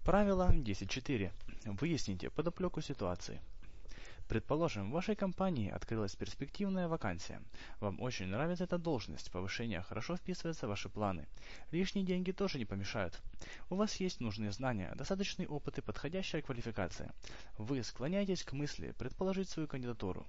Правило 10.4. Выясните подоплеку ситуации. Предположим, в вашей компании открылась перспективная вакансия. Вам очень нравится эта должность, повышение хорошо вписывается в ваши планы. Лишние деньги тоже не помешают. У вас есть нужные знания, достаточный опыт и подходящая квалификация. Вы склоняетесь к мысли предположить свою кандидатуру.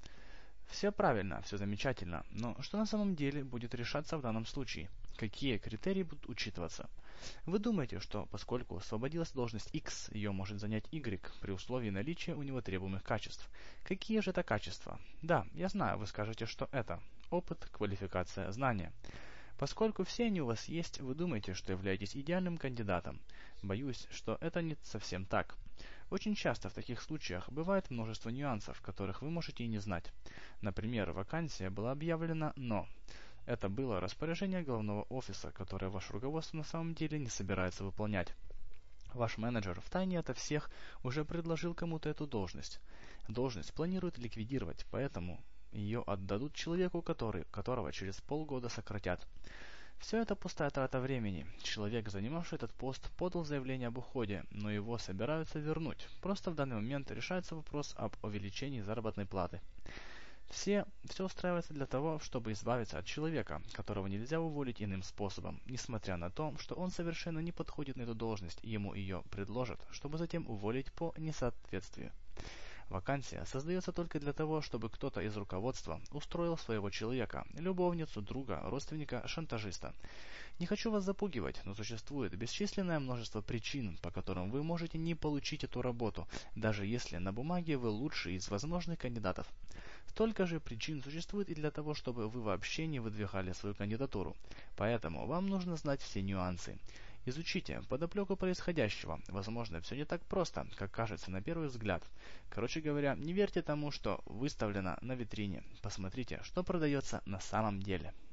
Все правильно, все замечательно, но что на самом деле будет решаться в данном случае? Какие критерии будут учитываться? Вы думаете, что поскольку освободилась должность X, ее может занять Y при условии наличия у него требуемых качеств. Какие же это качества? Да, я знаю, вы скажете, что это опыт, квалификация, знания. Поскольку все они у вас есть, вы думаете, что являетесь идеальным кандидатом. Боюсь, что это не совсем так. Очень часто в таких случаях бывает множество нюансов, которых вы можете и не знать. Например, вакансия была объявлена, но это было распоряжение главного офиса, которое ваше руководство на самом деле не собирается выполнять. Ваш менеджер втайне ото всех уже предложил кому-то эту должность. Должность планируют ликвидировать, поэтому ее отдадут человеку, которого через полгода сократят. Все это пустая трата времени. Человек, занимавший этот пост, подал заявление об уходе, но его собираются вернуть. Просто в данный момент решается вопрос об увеличении заработной платы. Все устраивается для того, чтобы избавиться от человека, которого нельзя уволить иным способом, несмотря на то, что он совершенно не подходит на эту должность, ему ее предложат, чтобы затем уволить по несоответствию. Вакансия создается только для того, чтобы кто-то из руководства устроил своего человека, любовницу, друга, родственника, шантажиста. Не хочу вас запугивать, но существует бесчисленное множество причин, по которым вы можете не получить эту работу, даже если на бумаге вы лучший из возможных кандидатов. Столько же причин существует и для того, чтобы вы вообще не выдвигали свою кандидатуру. Поэтому вам нужно знать все нюансы. Изучите подоплеку происходящего. Возможно, все не так просто, как кажется на первый взгляд. Короче говоря, не верьте тому, что выставлено на витрине. Посмотрите, что продается на самом деле.